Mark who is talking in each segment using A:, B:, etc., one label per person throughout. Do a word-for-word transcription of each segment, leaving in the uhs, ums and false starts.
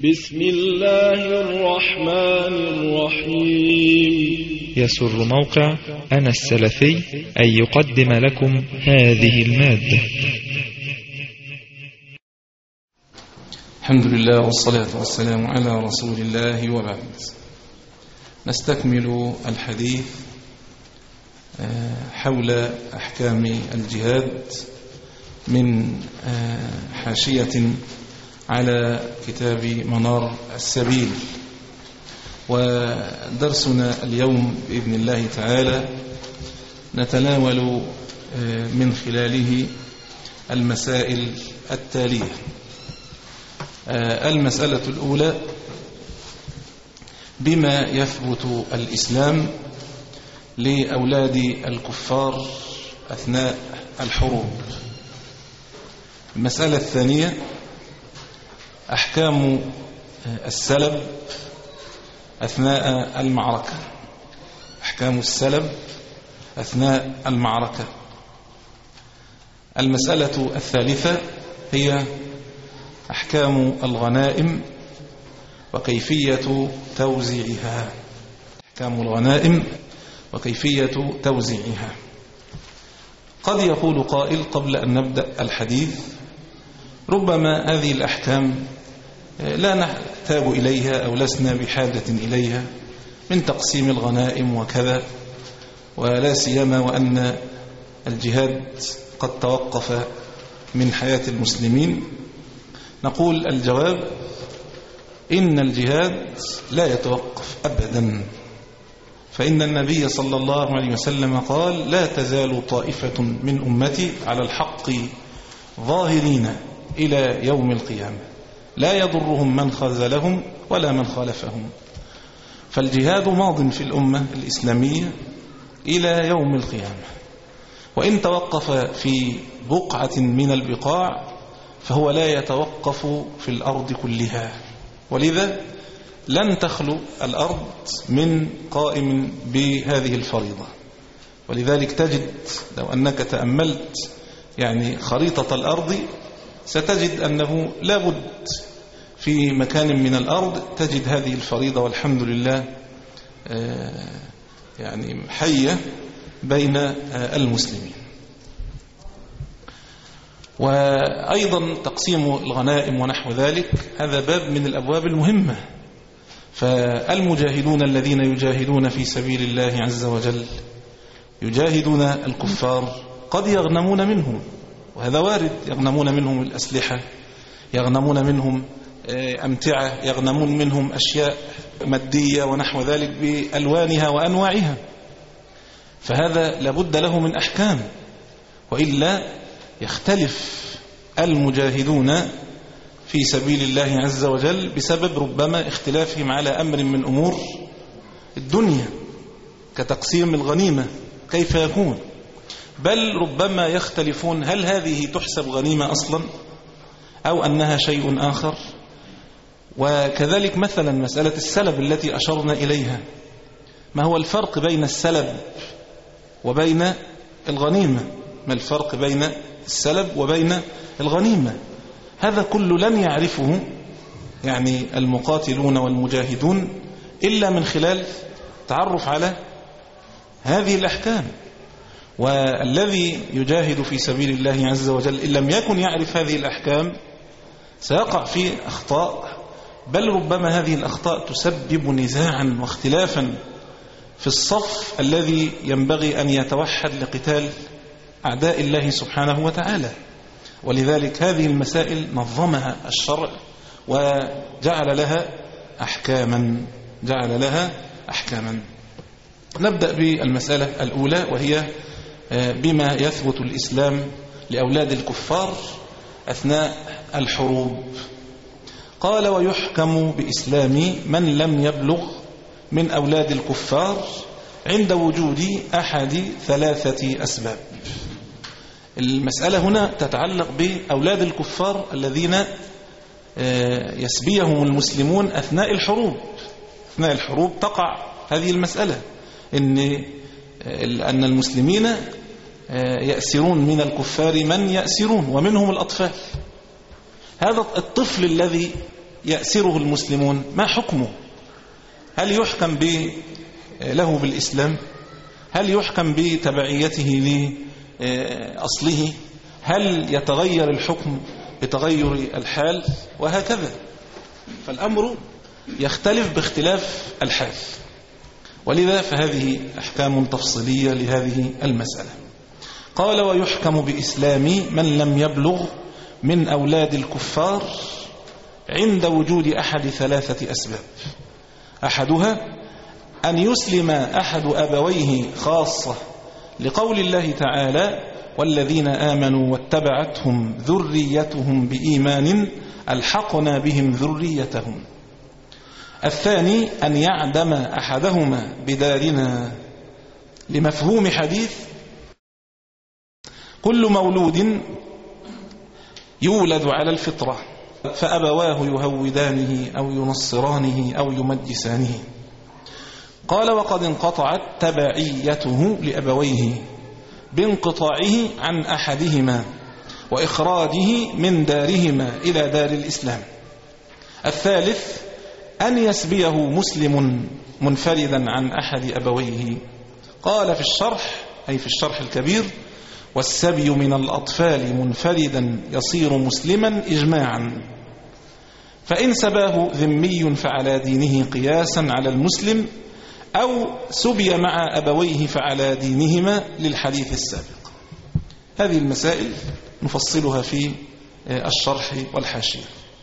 A: بسم الله الرحمن الرحيم.
B: يسر موقع أنا السلفي أن يقدم لكم هذه المادة.
C: الحمد لله والصلاة والسلام على رسول الله وبعد. نستكمل الحديث حول أحكام الجهاد من حاشية على كتاب منار السبيل، ودرسنا اليوم بإذن الله تعالى نتناول من خلاله المسائل التالية. المسألة الأولى: بما يثبت الإسلام لأولاد الكفار أثناء الحروب. المسألة الثانية: أحكام السلب أثناء المعركة. أحكام السلب أثناء المعركة. المسألة الثالثة هي أحكام الغنائم وكيفية توزيعها. أحكام الغنائم وكيفية توزيعها. قد يقول قائل قبل أن نبدأ الحديث: ربما هذه الأحكام لا نحتاج إليها أو لسنا بحاجة إليها من تقسيم الغنائم وكذا، ولا سيما وأن الجهاد قد توقف من حياة المسلمين. نقول الجواب: إن الجهاد لا يتوقف أبدا، فإن النبي صلى الله عليه وسلم قال: لا تزال طائفة من أمتي على الحق ظاهرين إلى يوم القيامة لا يضرهم من خذلهم ولا من خالفهم. فالجهاد ماض في الأمة الإسلامية إلى يوم القيامة، وإن توقف في بقعة من البقاع فهو لا يتوقف في الأرض كلها، ولذا لن تخلو الأرض من قائم بهذه الفريضة. ولذلك تجد لو أنك تأملت يعني خريطة الأرض ستجد أنه لا بد في مكان من الأرض تجد هذه الفريضة، والحمد لله يعني حية بين المسلمين. وأيضا تقسيم الغنائم ونحو ذلك هذا باب من الأبواب المهمة. فالمجاهدون الذين يجاهدون في سبيل الله عز وجل يجاهدون الكفار قد يغنمون منهم، وهذا وارد، يغنمون منهم الأسلحة، يغنمون منهم أمتعة، يغنمون منهم أشياء مادية ونحو ذلك بألوانها وأنواعها، فهذا لابد له من أحكام، وإلا يختلف المجاهدون في سبيل الله عز وجل بسبب ربما اختلافهم على أمر من أمور الدنيا كتقسيم الغنيمة كيف يكون، بل ربما يختلفون هل هذه تحسب غنيمة أصلا أو أنها شيء آخر. وكذلك مثلا مسألة السلب التي أشرنا إليها، ما هو الفرق بين السلب وبين الغنيمة؟ ما الفرق بين السلب وبين الغنيمة؟ هذا كل لن يعرفه يعني المقاتلون والمجاهدون إلا من خلال تعرف على هذه الأحكام. والذي يجاهد في سبيل الله عز وجل إن لم يكن يعرف هذه الأحكام سيقع في أخطاء، بل ربما هذه الأخطاء تسبب نزاعا واختلافا في الصف الذي ينبغي أن يتوحد لقتال أعداء الله سبحانه وتعالى. ولذلك هذه المسائل نظمها الشرع وجعل لها أحكاما جعل لها أحكاما. نبدأ بالمسألة الأولى، وهي بما يثبت الإسلام لأولاد الكفار أثناء الحروب. قال: ويحكم بإسلام من لم يبلغ من أولاد الكفار عند وجود أحد ثلاثة أسباب. المسألة هنا تتعلق بأولاد الكفار الذين يسبيهم المسلمون أثناء الحروب. أثناء الحروب تقع هذه المسألة، إن أن المسلمين يأسرون من الكفار من يأسرون، ومنهم الأطفال. هذا الطفل الذي يأسره المسلمون ما حكمه؟ هل يحكم له بالإسلام؟ هل يحكم بتبعيته لأصله؟ هل يتغير الحكم بتغير الحال؟ وهكذا. فالأمر يختلف باختلاف الحال، ولذا فهذه أحكام تفصيلية لهذه المسألة. قال: ويحكم بإسلام من لم يبلغ من أولاد الكفار عند وجود أحد ثلاثة أسباب. أحدها أن يسلم أحد أبويه خاصة، لقول الله تعالى: والذين آمنوا واتبعتهم ذريتهم بإيمان ألحقنا بهم ذريتهم. الثاني أن يعدم أحدهما بدارنا، لمفهوم حديث: كل مولود يولد على الفطرة فأبواه يهودانه أو ينصرانه أو يمجسانه. قال: وقد انقطعت تبعيته لأبويه بانقطاعه عن أحدهما وإخراجه من دارهما إلى دار الإسلام. الثالث أن يسبيه مسلم منفردا عن أحد أبويه. قال في الشرح، أي في الشرح الكبير: والسبي من الأطفال منفردا يصير مسلما إجماعا، فإن سباه ذمي فعلى دينه قياسا على المسلم، أو سبي مع أبويه فعلى دينهما، للحديث السابق. هذه المسائل نفصلها في الشرح والحاشية.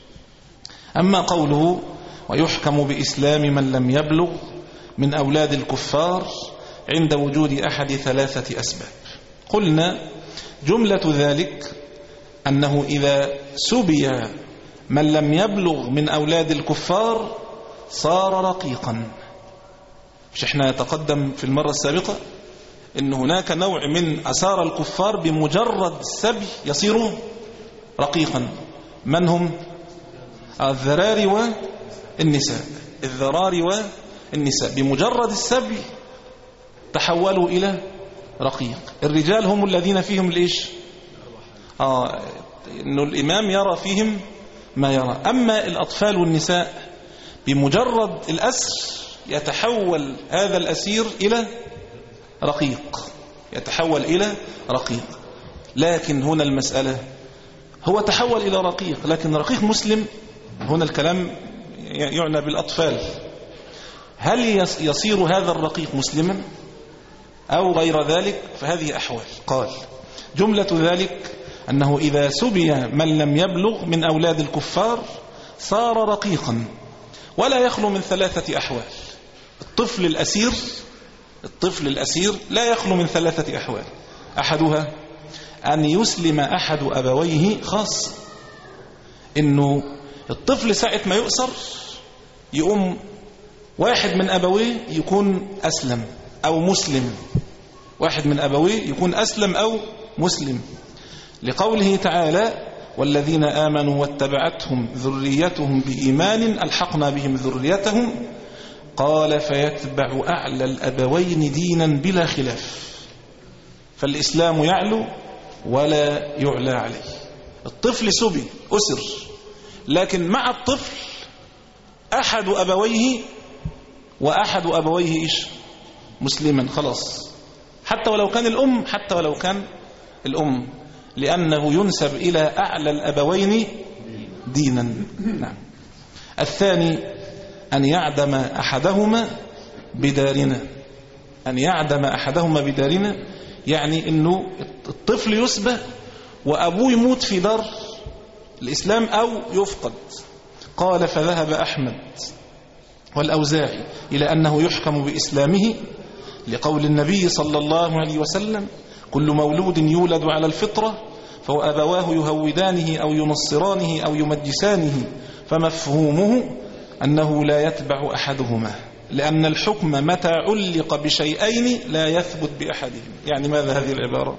C: أما قوله: ويحكم بإسلام من لم يبلغ من أولاد الكفار عند وجود أحد ثلاثة أسباب، قلنا جملة ذلك أنه إذا سبي من لم يبلغ من أولاد الكفار صار رقيقا. مش احنا يتقدم في المرة السابقة إن هناك نوع من أسار الكفار بمجرد السبي يصير رقيقا. من هم؟ الذراري والنساء. الذراري والنساء بمجرد السبي تحولوا إلى رقيق. الرجال هم الذين فيهم الإيش؟ آه إنه الإمام يرى فيهم ما يرى. أما الأطفال والنساء بمجرد الأسر يتحول هذا الأسير إلى رقيق، يتحول إلى رقيق. لكن هنا المسألة، هو تحول إلى رقيق، لكن رقيق مسلم. هنا الكلام يعنى بالأطفال. هل يصير هذا الرقيق مسلما أو غير ذلك؟ فهذه أحوال. قال: جملة ذلك أنه إذا سبي من لم يبلغ من أولاد الكفار صار رقيقا، ولا يخلو من ثلاثة أحوال. الطفل الأسير الطفل الأسير لا يخلو من ثلاثة أحوال. أحدها أن يسلم أحد أبويه خاص، إنه الطفل ساعة ما يؤسر يقوم واحد من أبويه يكون أسلم أو مسلم، واحد من أبويه يكون أسلم أو مسلم، لقوله تعالى: والذين آمنوا واتبعتهم ذريتهم بإيمان ألحقنا بهم ذريتهم. قال: فيتبع أعلى الأبوين دينا بلا خلاف. فالإسلام يعلو ولا يعلى عليه. الطفل سبي أسر، لكن مع الطفل أحد أبويه وأحد أبويه إيش؟ مسلما، خلاص، حتى ولو كان الأم حتى ولو كان الأم لأنه ينسب إلى أعلى الأبوين دينا. نعم. الثاني أن يعدم أحدهما بدارنا. أن يعدم أحدهما بدارنا يعني أنه الطفل يسبى وأبوه يموت في دار الإسلام أو يفقد. قال: فذهب أحمد والأوزاعي إلى أنه يحكم بإسلامه، لقول النبي صلى الله عليه وسلم: كل مولود يولد على الفطرة فهو أبواه يهودانه أو ينصرانه أو يمجسانه. فمفهومه أنه لا يتبع أحدهما، لأن الحكم متى علق بشيئين لا يثبت بأحدهم. يعني ماذا هذه العبارة؟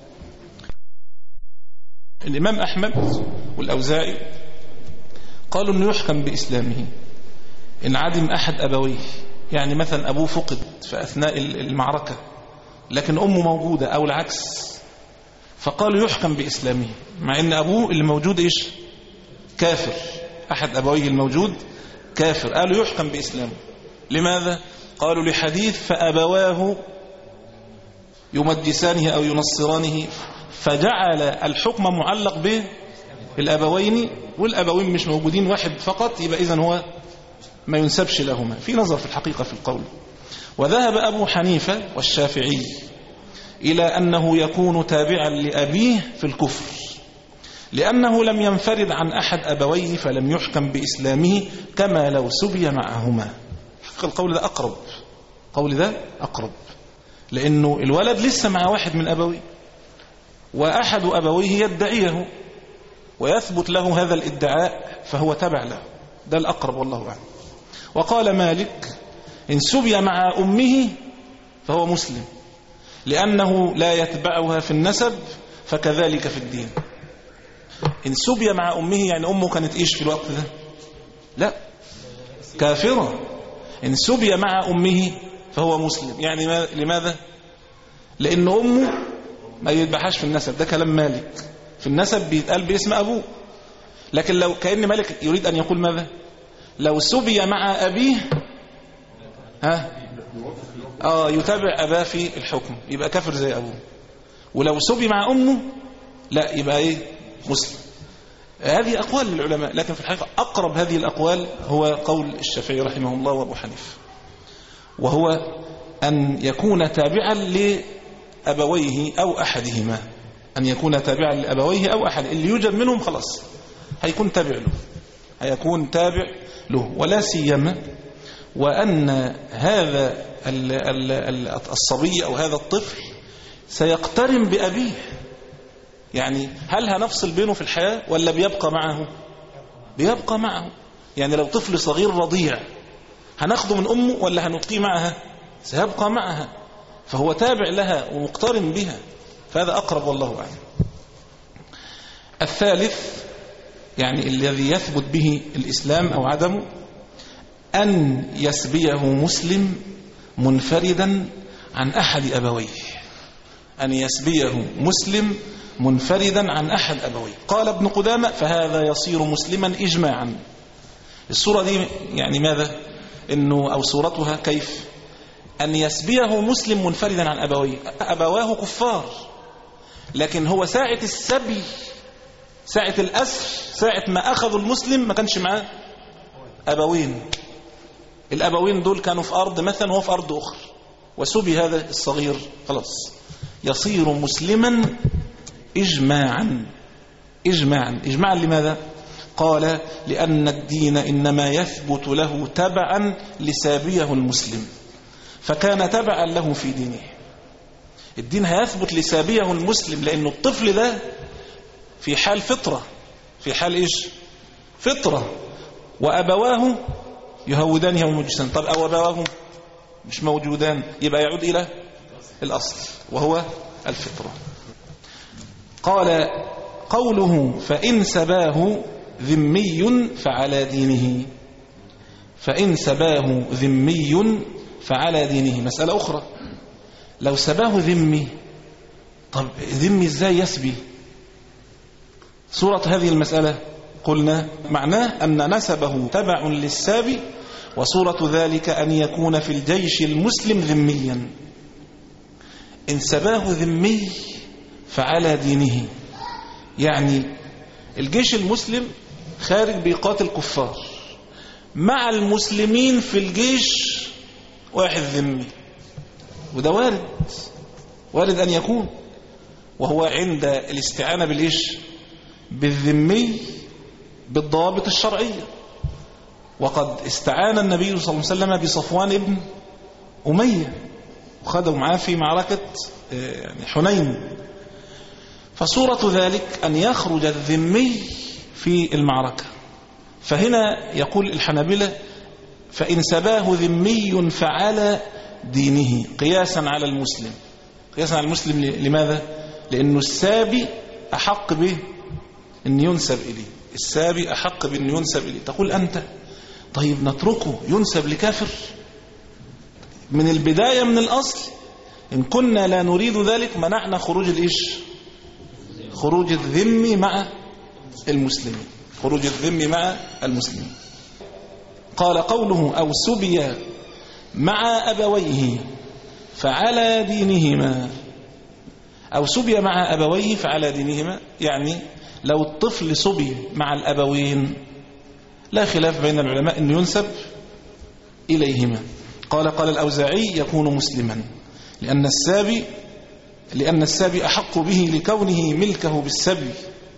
C: الإمام أحمد والأوزاعي قالوا أنه يحكم بإسلامه إن عدم أحد أبويه، يعني مثلا أبوه فقد في أثناء المعركة لكن أمه موجودة أو العكس، فقالوا يحكم بإسلامه مع أن أبوه اللي موجود إيش؟ كافر. أحد أبويه الموجود كافر، قالوا يحكم بإسلامه. لماذا؟ قالوا لحديث فأبواه يمجسانه أو ينصرانه، فجعل الحكم معلق به الأبوين، والأبوين مش موجودين واحد فقط، يبقى إذن هو ما ينسبش لهما. في نظر في الحقيقة في القول. وذهب أبو حنيفة والشافعي إلى أنه يكون تابعا لأبيه في الكفر، لأنه لم ينفرد عن أحد أبويه فلم يحكم بإسلامه كما لو سبي معهما. القول ده أقرب، قول ده أقرب، لأنه الولد لسه مع واحد من أبويه، وأحد أبويه يدعيه ويثبت له هذا الادعاء، فهو تبع له. ده الأقرب والله أعلم. وقال مالك إن سبي مع أمه فهو مسلم، لأنه لا يتبعها في النسب فكذلك في الدين. إن سبي مع أمه يعني أمه كانت إيش في الوقت ده؟ لا، كافرة. إن سبي مع أمه فهو مسلم، يعني لماذا؟ لأن أمه ما يتبعهاش في النسب، ده كلام مالك. في النسب بيتقال باسم أبوه، لكن لو كأن مالك يريد أن يقول ماذا؟ لو سبي مع أبيه ها آه يتابع أباه في الحكم، يبقى كافر زي أبوه. ولو سبي مع أمه لا، يبقى إيه؟ مسلم. هذه أقوال للعلماء، لكن في الحقيقة أقرب هذه الأقوال هو قول الشافعي رحمه الله وأبو حنيفة، وهو أن يكون تابعا لأبويه أو أحدهما، أن يكون تابعا لأبويه أو أحد، اللي يوجد منهم خلاص هيكون تابع له، هيكون تابع له. ولا سيما وأن هذا الصبي أو هذا الطفل سيقترن بأبيه، يعني هل هنفصل بينه في الحياة ولا بيبقى معه؟ بيبقى معه. يعني لو طفل صغير رضيع هناخده من أمه ولا هنبقيه معها؟ سيبقى معها، فهو تابع لها ومقترن بها، فهذا أقرب والله أعلم. الثالث يعني الذي يثبت به الإسلام أو عدمه أن يسبيه مسلم منفردا عن أحد أبويه، أن يسبيه مسلم منفردا عن أحد أبويه. قال ابن قدامة فهذا يصير مسلما إجماعا. الصورة دي يعني ماذا؟ إنه أو صورتها كيف؟ أن يسبيه مسلم منفردا عن أبويه، أبواه كفار، لكن هو ساعة السبي، ساعة الأسر، ساعة ما أخذوا المسلم ما كانش معاه أبوين، الأبوين دول كانوا في أرض مثلا وهو في أرض أخرى، وسبي هذا الصغير، خلاص يصير مسلما إجماعا. إجماعا إجماعا لماذا؟ قال لأن الدين إنما يثبت له تبعا لسابيه المسلم، فكان تبعا له في دينه. الدين هيثبت لسابيه المسلم، لأن الطفل ده في حال فطرة، في حال إيش؟ فطرة، وأبواه يهودانه ويمجسان. طب أو أبواه مش موجودان، يبقى يعود إلى الأصل وهو الفطرة. قال قوله فإن سباه ذمي فعلى دينه، فإن سباه ذمي فعلى دينه مسألة أخرى. لو سباه ذمي، طب ذمي إزاي يسبي؟ صورة هذه المسألة قلنا معناه أن نسبه تبع للسابي، وصورة ذلك أن يكون في الجيش المسلم ذميا. إن سباه ذمي فعلى دينه، يعني الجيش المسلم خارج بيقاتل كفار، مع المسلمين في الجيش واحد ذمي، وده وارد، وارد أن يكون، وهو عند الاستعانة بالإيش؟ بالذمي بالضوابط الشرعية. وقد استعان النبي صلى الله عليه وسلم بصفوان ابن أمية وخدوا معاه في معركة يعني حنين، فصورة ذلك أن يخرج الذمي في المعركة. فهنا يقول الحنابلة فإن سباه ذمي فعلى دينه، قياسا على المسلم. قياسا على المسلم لماذا؟ لأنه السابي أحق به أن ينسب إليه، السابي أحق بأن ينسب إليه. تقول أنت طيب نتركه ينسب لكافر؟ من البداية من الأصل إن كنا لا نريد ذلك منعنا خروج الإيش؟ خروج الذمي مع المسلمين، خروج الذم مع المسلمين. قال قوله أو سبي مع أبويه فعلى دينهما، أو سبي مع أبويه فعلى دينهما، يعني لو الطفل سبي مع الأبوين لا خلاف بين العلماء أن ينسب إليهما. قال قال الأوزاعي يكون مسلما لأن السابي لأن السابي أحق به لكونه ملكه بالسبي،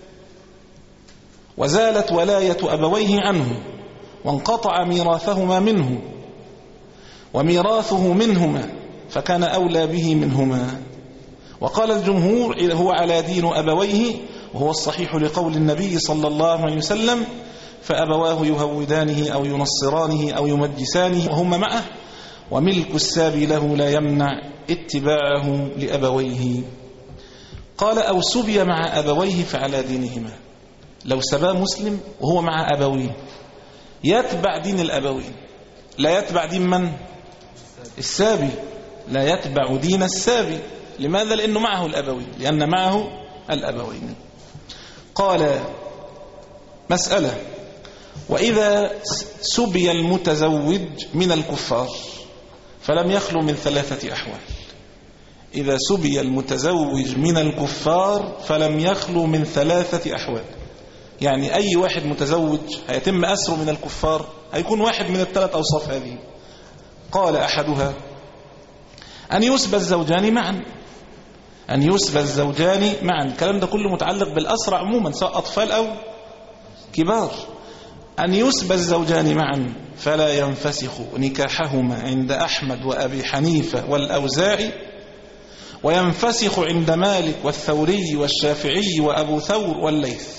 C: وزالت ولاية أبويه عنه وانقطع ميراثهما منه وميراثه منهما فكان أولى به منهما. وقال الجمهور هو على دين أبويه، وهو الصحيح لقول النبي صلى الله عليه وسلم فأبواه يهودانه أو ينصرانه أو يمجسانه وهم معه، وملك السابي له لا يمنع اتباعه لأبويه. قال أو سبي مع أبويه فعلى دينهما، لو سبى مسلم وهو مع أبويه يتبع دين الأبوين، لا يتبع دين من؟ السابي، لا يتبع دين السابي. لماذا؟ لأنه معه الأبوين، لأن معه الأبوين. قال مسألة: وإذا سبي المتزوج من الكفار فلم يخلو من ثلاثة أحوال. إذا سبي المتزوج من الكفار فلم يخلو من ثلاثة أحوال، يعني أي واحد متزوج هيتم أسره من الكفار هيكون واحد من الثلاث أوصاف هذه. قال أحدها أن يسبى الزوجان معا، أن يسبى الزوجان معا. الكلام ده كله متعلق بالأسرى عموما سواء أطفال أو كبار. أن يسبى الزوجان معا فلا ينفسخ نكاحهما عند أحمد وأبي حنيفة والأوزاعي، وينفسخ عند مالك والثوري والشافعي وأبو ثور والليث،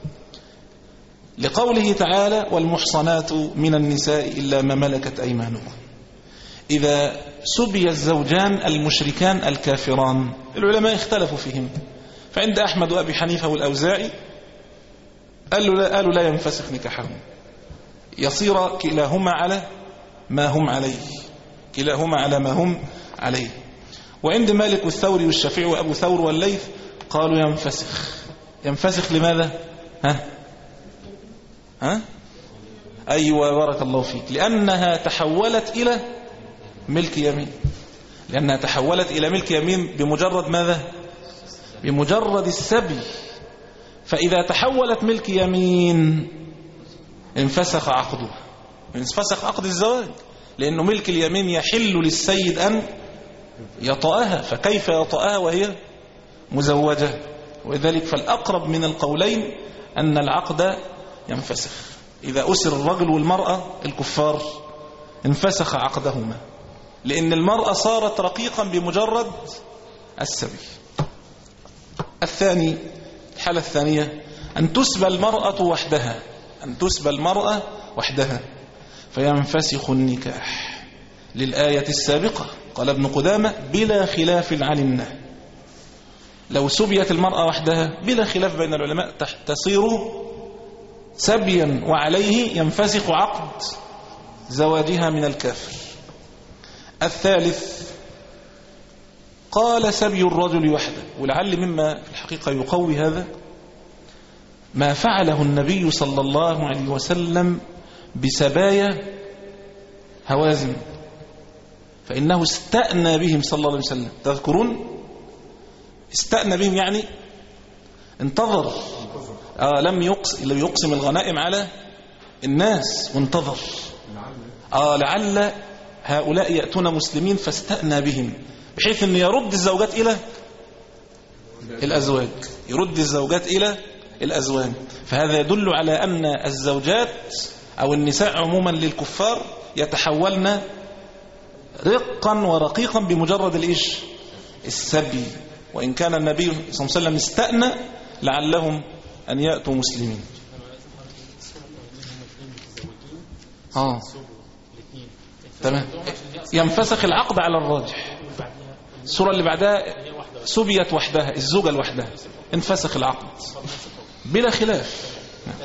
C: لقوله تعالى: والمحصنات من النساء إلا ما ملكت أيمانكم. إذا سبي الزوجان المشركان الكافران العلماء اختلفوا فيهم، فعند أحمد وأبي حنيفة والأوزاعي قالوا لا, قالوا لا ينفسخ نكاحهم، يصير كلاهما على ما هم عليه، كلاهما على ما هم عليه. وعند مالك والثوري والشافعي وأبو ثور والليث قالوا ينفسخ. ينفسخ لماذا؟ ها ها أيوة بارك الله فيك، لأنها تحولت إلى ملك يمين، لأنها تحولت إلى ملك يمين بمجرد ماذا؟ بمجرد السبي. فإذا تحولت ملك يمين انفسخ عقدها، انفسخ عقد الزواج، لأنه ملك اليمين يحل للسيد أن يطأها، فكيف يطأها وهي مزوجة؟ ولذلك فالأقرب من القولين أن العقد ينفسخ. إذا أسر الرجل والمرأة الكفار انفسخ عقدهما، لأن المرأة صارت رقيقا بمجرد السبي. الثاني، الحالة الثانية أن تسبى المرأة وحدها، أن تسبى المرأة وحدها فينفسخ النكاح للآية السابقة. قال ابن قدامة: بلا خلاف علمنا. لو سبيت المرأة وحدها بلا خلاف بين العلماء تصير سبيا، وعليه ينفسخ عقد زواجها من الكافر. الثالث قال: سبي الرجل وحده. ولعل مما في الحقيقة يقوي هذا ما فعله النبي صلى الله عليه وسلم بسبايا هوازن، فإنه استأنى بهم صلى الله عليه وسلم. تذكرون؟ استأنى بهم يعني انتظر، آه لم يقسم, يقسم الغنائم على الناس وانتظر، آه لعل هؤلاء يأتون مسلمين فاستأنى بهم، بحيث أن يرد الزوجات إلى الأزواج، يرد الزوجات إلى الأزواج. فهذا يدل على أن الزوجات أو النساء عموما للكفار يتحولن رقا ورقيقا بمجرد الإيش؟ السبي. وإن كان النبي صلى الله عليه وسلم استأنى لعلهم أن يأتوا مسلمين. آه تمام، ينفسخ العقد على الراجح. السورة اللي بعدها سبيت وحدها، الزوجة لوحدها انفسخ العقد بلا خلاف.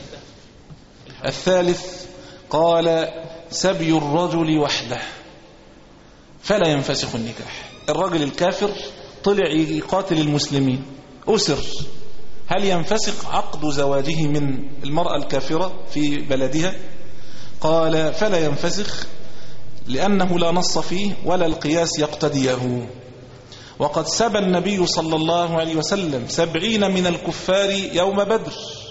C: الثالث قال: سبي الرجل وحده فلا ينفسخ النكاح. الرجل الكافر طلع يقاتل المسلمين، أسر هل ينفسخ عقد زواجه من المرأة الكافرة في بلدها؟ قال فلا ينفسخ، لأنه لا نص فيه ولا القياس يقتديه. وقد سبى النبي صلى الله عليه وسلم سبعين من الكفار يوم بدر،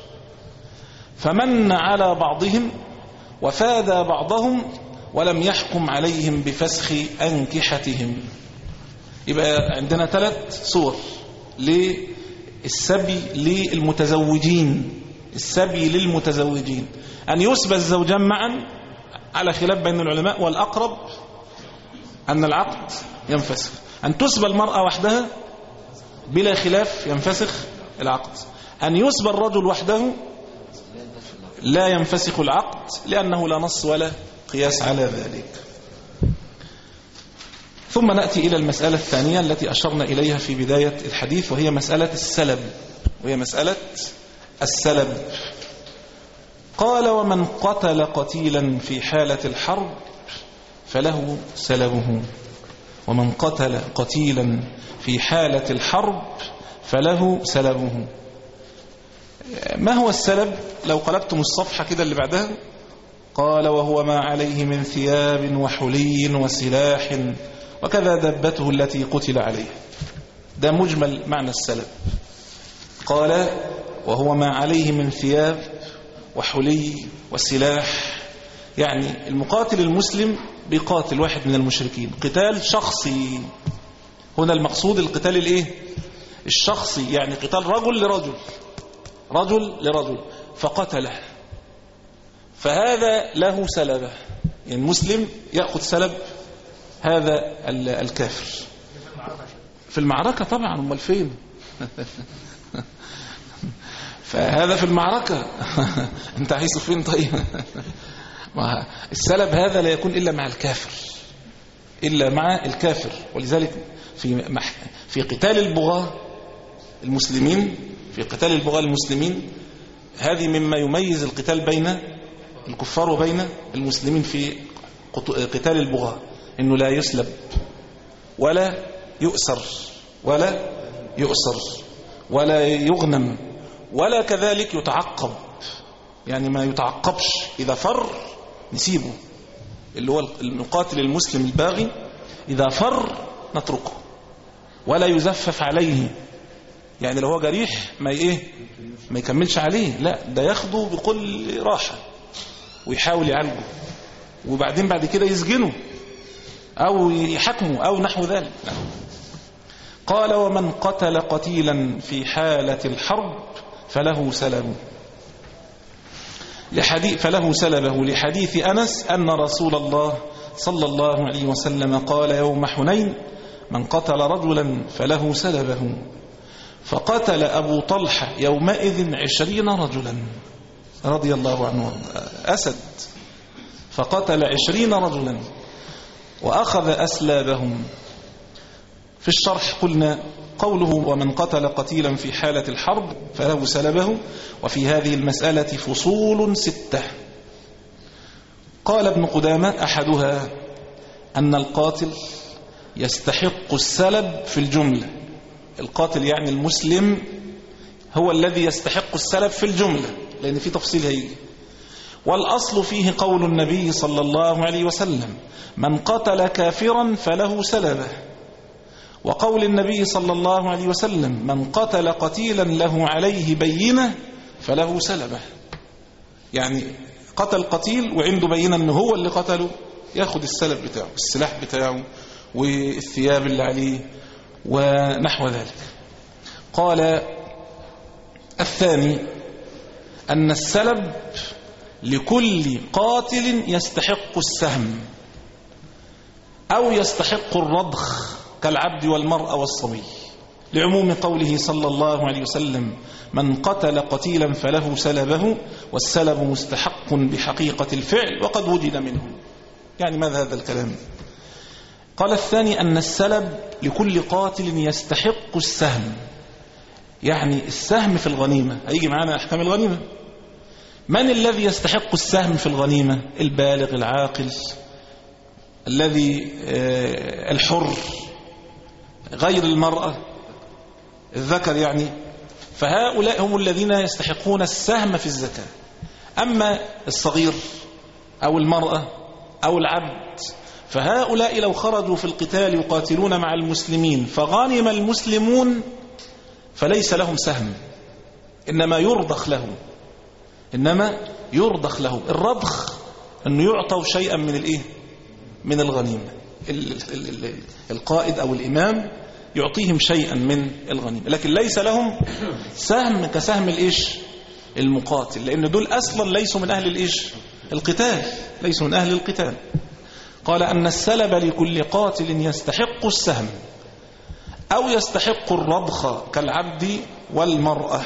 C: فمن على بعضهم وفادى بعضهم ولم يحكم عليهم بفسخ أنكحتهم. يبقى عندنا ثلاث صور للسبي للمتزوجين. السبي للمتزوجين أن يسبى الزوجان معا على خلاف بين العلماء، والأقرب أن العقد ينفسخ. أن تسبى المرأة وحدها بلا خلاف ينفسخ العقد. أن يسبى الرجل وحده لا ينفسخ العقد، لأنه لا نص ولا قياس على ذلك. ثم نأتي إلى المسألة الثانية التي أشرنا إليها في بداية الحديث، وهي مسألة السلب وهي مسألة السلب. قال ومن قتل قتيلا في حالة الحرب فله سلبه. ومن قتل قتيلا في حالة الحرب فله سلبه. ما هو السلب؟ لو قلبتم الصفحة كده اللي بعدها، قال وهو ما عليه من ثياب وحلي وسلاح وكذا دبته التي قتل عليها. ده مجمل معنى السلب. قال وهو ما عليه من ثياب وحلي وسلاح، يعني المقاتل المسلم بيقاتل واحد من المشركين قتال شخصي. هنا المقصود القتال الايه؟ الشخصي، يعني قتال رجل لرجل، رجل لرجل فقتله، فهذا له سلبه. يعني المسلم يأخذ سلب هذا الكافر في المعركة طبعا. امال فين؟ فهذا في المعركة. انت عايزه فين طيب؟ السلب هذا لا يكون إلا مع الكافر، إلا مع الكافر. ولذلك في في قتال البغاة المسلمين، في قتال البغاة المسلمين هذه مما يميز القتال بين الكفار وبين المسلمين في قتال البغاة، إنه لا يسلب ولا يؤسر ولا يؤسر ولا يغنم ولا كذلك يتعقب. يعني ما يتعقبش، إذا فر نسيبه، اللي هو المقاتل المسلم الباغي إذا فر نتركه ولا يزفف عليه. يعني لو هو جريح ما ايه ما يكملش عليه، لا ده ياخده بكل راحة ويحاول يعالجه، وبعدين بعد كده يسجنه أو يحكمه أو نحو ذلك. قال ومن قتل قتيلا في حالة الحرب فله سلبه لحديث فله سلبه لحديث أنس أن رسول الله صلى الله عليه وسلم قال يوم حنين من قتل رجلا فله سلبه. فقتل أبو طلحة يومئذ عشرين رجلا رضي الله عنه، أسد، فقتل عشرين رجلا وأخذ أسلابهم. في الشرح قلنا قوله ومن قتل قتيلا في حالة الحرب فله سلبه، وفي هذه المسألة فصول ستة. قال ابن قدامة أحدها أن القاتل يستحق السلب في الجملة. القاتل يعني المسلم هو الذي يستحق السلب في الجملة، لأن في تفصيل هيجي. والأصل فيه قول النبي صلى الله عليه وسلم من قتل كافرا فله سلبه، وقول النبي صلى الله عليه وسلم من قتل قتيلا له عليه بينة فله سلبه. يعني قتل قتيل وعنده بينة أنه هو اللي قتله، ياخد السلب بتاعه، السلاح بتاعه والثياب اللي عليه ونحو ذلك. قال الثاني أن السلب لكل قاتل يستحق السهم أو يستحق الرضخ كالعبد والمرأة والصبي، لعموم قوله صلى الله عليه وسلم من قتل قتيلا فله سلبه، والسلب مستحق بحقيقة الفعل وقد وجد منه. يعني ماذا هذا الكلام؟ قال الثاني أن السلب لكل قاتل يستحق السهم، يعني السهم في الغنيمة. هيجي معنا أحكام الغنيمة. من الذي يستحق السهم في الغنيمة؟ البالغ العاقل الذي الحر غير المرأة، الذكر يعني فهؤلاء هم الذين يستحقون السهم في الزكاة. أما الصغير أو المرأة أو العبد فهؤلاء لو خرجوا في القتال يقاتلون مع المسلمين فغنم المسلمون فليس لهم سهم، إنما يرضخ لهم إنما يرضخ لهم الرضخ أنه يعطوا شيئا من الإيه؟ من الغنيمة. القائد أو الإمام يعطيهم شيئا من الغنيمة، لكن ليس لهم سهم كسهم الإيش؟ المقاتل، لأن دول أصلا ليسوا من أهل الإيش؟ القتال، ليسوا من أهل القتال. قال أن السلب لكل قاتل يستحق السهم أو يستحق الرضخ كالعبد والمرأة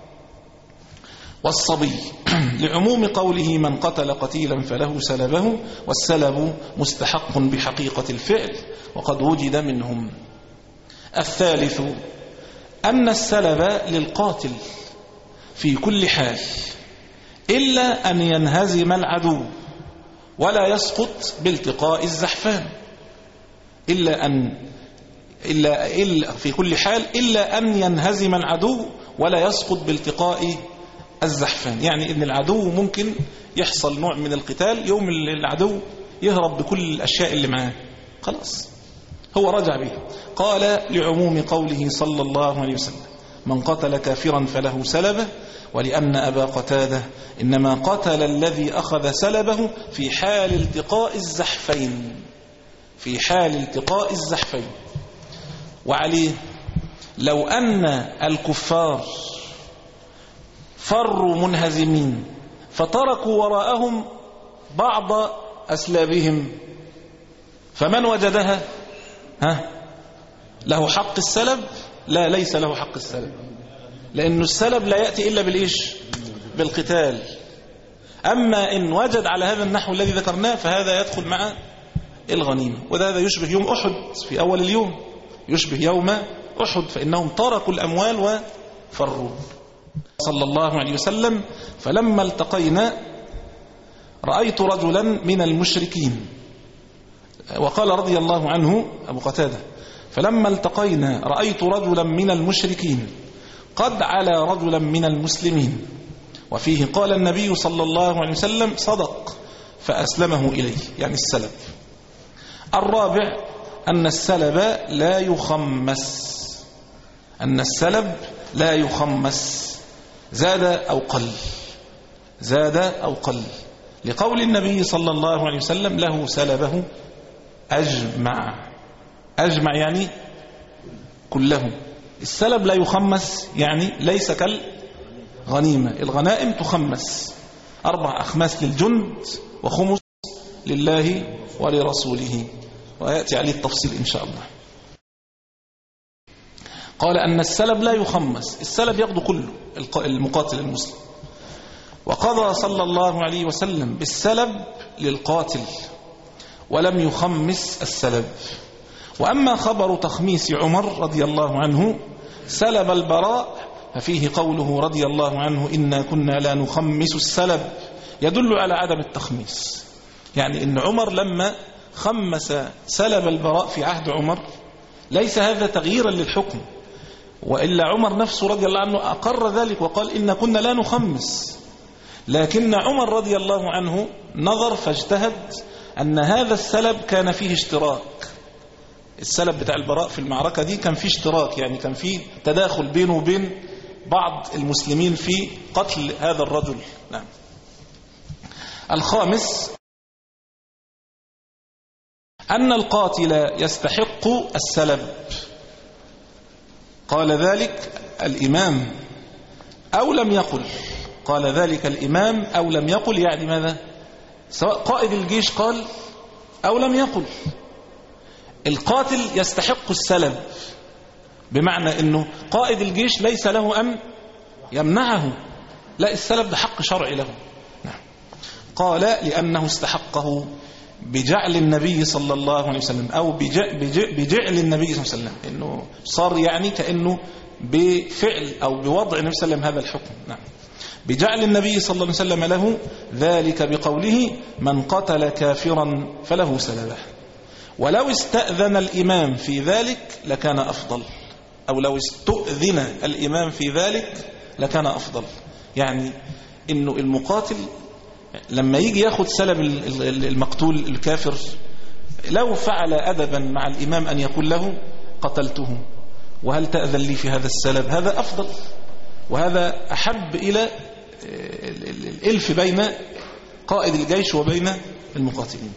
C: والصبي، لعموم قوله من قتل قتيلا فله سلبه، والسلب مستحق بحقيقة الفعل وقد وجد منهم. الثالث أن السلب للقاتل في كل حال إلا أن ينهزم العدو ولا يسقط بالتقاء الزحفان، إلا أن إلا, إلا في كل حال إلا أن ينهزم العدو ولا يسقط بالتقاء الزحفان. يعني إن العدو ممكن يحصل نوع من القتال، يوم العدو يهرب بكل الأشياء اللي معاه، خلاص هو رجع بها. قال لعموم قوله صلى الله عليه وسلم من قتل كافرا فله سلبه، ولأن أبا قتادة إنما قتل الذي أخذ سلبه في حال التقاء الزحفين، في حال التقاء الزحفين. وعليه لو أن الكفار فروا منهزمين فتركوا وراءهم بعض أسلابهم فمن وجدها ها له حق السلب؟ لا، ليس له حق السلب، لأن السلب لا يأتي إلا بالإيش؟ بالقتال. أما إن وجد على هذا النحو الذي ذكرناه فهذا يدخل مع الغنيمة. وهذا يشبه يوم أحد في أول اليوم، يشبه يوم أحد، فإنهم تركوا الأموال وفروا. صلى الله عليه وسلم فلما التقينا رأيت رجلا من المشركين، وقال رضي الله عنه أبو قتادة فلما التقينا رأيت رجلا من المشركين قد على رجلا من المسلمين، وفيه قال النبي صلى الله عليه وسلم صدق فأسلمه إليه، يعني السلب. الرابع أن السلب لا يخمس، أن السلب لا يخمس، زاد أو قل، زاد أو قل، لقول النبي صلى الله عليه وسلم له سلبه أجمع، أجمع يعني كله. السلب لا يخمس يعني ليس كالغنيمة، الغنائم تخمس، أربع أخماس للجند وخمس لله ولرسوله، ويأتي عليه التفصيل إن شاء الله. قال أن السلب لا يخمس، السلب يقضي كله المقاتل المسلم. وقضى صلى الله عليه وسلم بالسلب للقاتل ولم يخمس السلب. وأما خبر تخميس عمر رضي الله عنه سلب البراء ففيه قوله رضي الله عنه إنا كنا لا نخمس السلب، يدل على عدم التخميس، يعني إن عمر لما خمس سلب البراء في عهد عمر ليس هذا تغييرا للحكم، وإلا عمر نفسه رضي الله عنه أقر ذلك وقال إن كنا لا نخمس، لكن عمر رضي الله عنه نظر فاجتهد أن هذا السلب كان فيه اشتراك، السلب بتاع البراء في المعركة دي كان فيه اشتراك، يعني كان فيه تداخل بينه وبين بعض المسلمين في قتل هذا الرجل. نعم. الخامس أن القاتل يستحق السلب، قال ذلك الإمام أو لم يقل، قال ذلك الإمام أو لم يقل، يعني ماذا؟ سواء قائد الجيش قال أو لم يقل، القاتل يستحق السلب، بمعنى أنه قائد الجيش ليس له أن يمنعه، لا، السلب ده حق شرعي له. نعم. قال لأنه استحقه بجعل النبي صلى الله عليه وسلم، أو بجعل النبي صلى الله عليه وسلم، إنه صار يعني كأنه بفعل أو بوضع النبي صلى الله عليه وسلم هذا الحكم. نعم. بجعل النبي صلى الله عليه وسلم له ذلك بقوله من قتل كافرا فله سلبه، ولو استأذن الإمام في ذلك لكان أفضل، أو لو استؤذن الإمام في ذلك لكان أفضل. يعني إنه المقاتل لما يجي ياخد سلب المقتول الكافر لو فعل أدبا مع الإمام أن يقول له قتلته وهل تأذن لي في هذا السلب، هذا أفضل وهذا أحب إلى الإلف بين قائد الجيش وبين المقاتلين.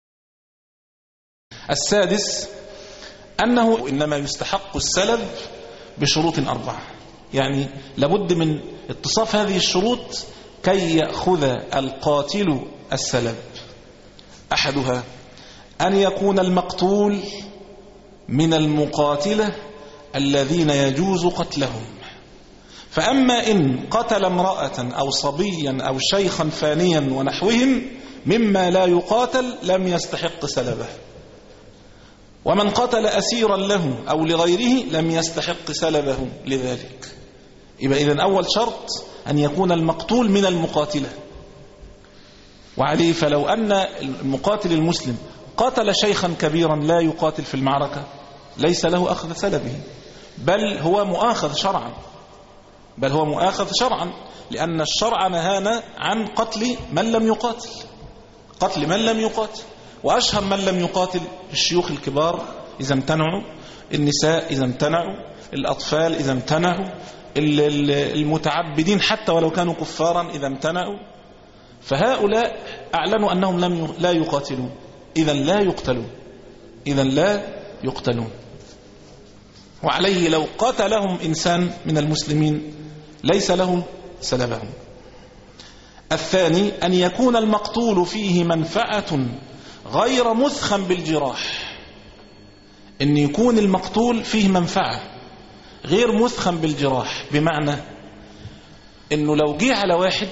C: السادس أنه إنما يستحق السلب بشروط أربعة، يعني لابد من اتصاف هذه الشروط كي يأخذ القاتل السلب. أحدها أن يكون المقتول من المقاتلة الذين يجوز قتلهم، فأما إن قتل امرأة أو صبيا أو شيخا فانيا ونحوهم مما لا يقاتل لم يستحق سلبه، ومن قتل أسيرا له أو لغيره لم يستحق سلبه لذلك. يبقى إذن أول شرط أن يكون المقتول من المقاتلة. وعليه فلو أن المقاتل المسلم قتل شيخا كبيرا لا يقاتل في المعركة ليس له أخذ سلبه، بل هو مؤاخذ شرعا بل هو مؤاخذ شرعا لأن الشرع نهانا عن قتل من لم يقاتل قتل من لم يقاتل وأشهر من لم يقاتل الشيوخ الكبار إذا امتنعوا، النساء إذا امتنعوا، الأطفال إذا امتنعوا، المتعبدين حتى ولو كانوا كفارا إذا امتنعوا، فهؤلاء أعلنوا أنهم لم لا يقاتلون، إذا لا يقتلون إذا لا يقتلون. وعليه لو قتلهم إنسان من المسلمين ليس له سلبهم. الثاني أن يكون المقتول فيه منفعة غير مثخن بالجراح، أن يكون المقتول فيه منفعة غير مثخن بالجراح، بمعنى أنه لو جه على واحد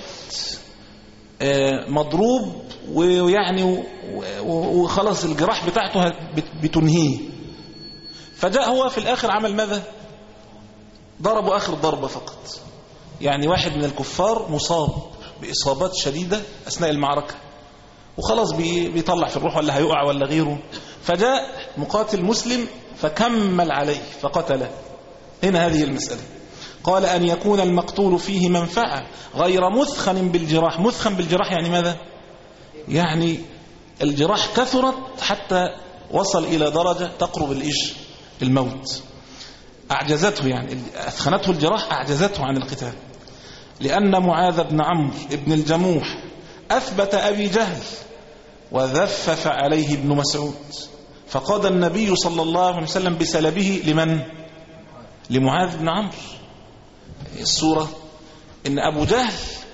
C: مضروب ويعني وخلص الجراح بتاعته بتنهيه، فجاء هو في الآخر عمل ماذا؟ ضربوا آخر ضربة فقط. يعني واحد من الكفار مصاب بإصابات شديدة أثناء المعركة وخلاص بيطلع في الروح ولا هيقع ولا غيره، فجاء مقاتل مسلم فكمل عليه فقتله. هنا هذه المسألة. قال أن يكون المقتول فيه منفعة غير مثخن بالجراح. مثخن بالجراح يعني ماذا؟ يعني الجراح كثرت حتى وصل إلى درجة تقرب الإيش الموت، أعجزته، يعني أثخنته الجراح أعجزته عن القتال. لأن معاذ بن عمرو بن الجموح أثبت أبي جهل وذفف عليه ابن مسعود، فقضى النبي صلى الله عليه وسلم بسلبه لمن؟ لمعاذ بن عمرو. الصورة إن أبو جهل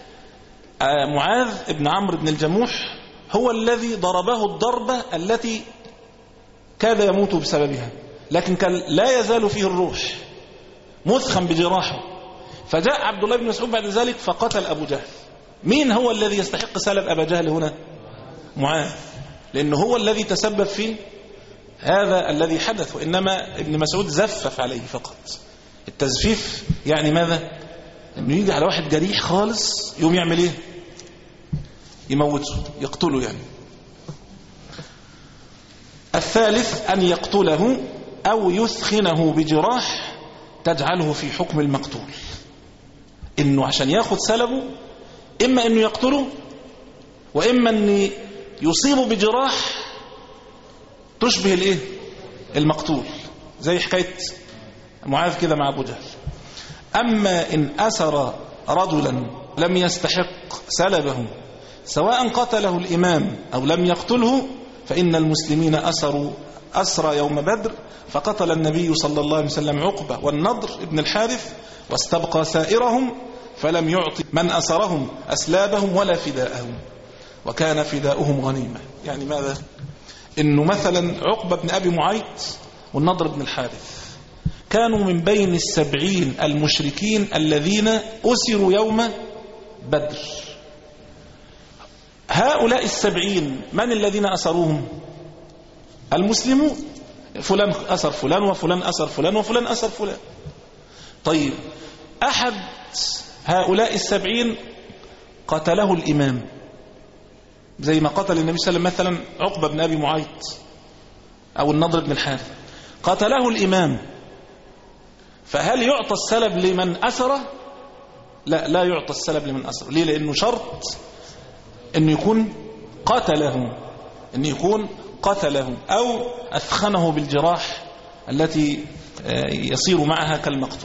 C: معاذ بن عمرو بن الجموح هو الذي ضربه الضربة التي كاد يموت بسببها، لكن كان لا يزال فيه الروح مثخن بجراحه، فجاء عبد الله بن مسعود بعد ذلك فقتل أبو جهل. مين هو الذي يستحق سلب أبا جهل هنا؟ معاذ، لأنه هو الذي تسبب في هذا الذي حدث، وإنما ابن مسعود زفف عليه فقط. التزفيف يعني ماذا؟ انه يجي على واحد جريح خالص يوم يعمل ايه؟ يموته، يقتله يعني. الثالث أن يقتله أو يثخنه بجراح تجعله في حكم المقتول، إنه عشان ياخد سلبه إما إنه يقتله وإما إنه يصيبه بجراح تشبه الإيه؟ المقتول، زي حكاية معاذ كده مع أبو جهل. أما إن أسر رجلا لم يستحق سلبه سواء قتله الإمام أو لم يقتله، فإن المسلمين أسروا أسرى يوم بدر، فقتل النبي صلى الله عليه وسلم عقبة والنضر ابن الحارث واستبقى سائرهم، فلم يعطي من أسرهم أسلابهم ولا فداءهم، وكان فداؤهم غنيمة. يعني ماذا؟ إنه مثلا عقبة بن أبي معيط والنضر بن الحارث كانوا من بين السبعين المشركين الذين أسروا يوم بدر. هؤلاء السبعين من الذين أسروهم؟ المسلمون، فلان أسر فلان وفلان أسر فلان وفلان أسر فلان. طيب أحد هؤلاء السبعين قتله الإمام، زي ما قتل النبي صلى الله عليه وسلم مثلا عقبة بن أبي معيط أو النضر بن الحارث، قتله الإمام، فهل يعطى السلب لمن أسره؟ لا، لا يعطى السلب لمن أسره. ليه؟ لأنه شرط أن يكون قتله، أن يكون قتله أو أثخنه بالجراح التي يصير معها كالمقتول.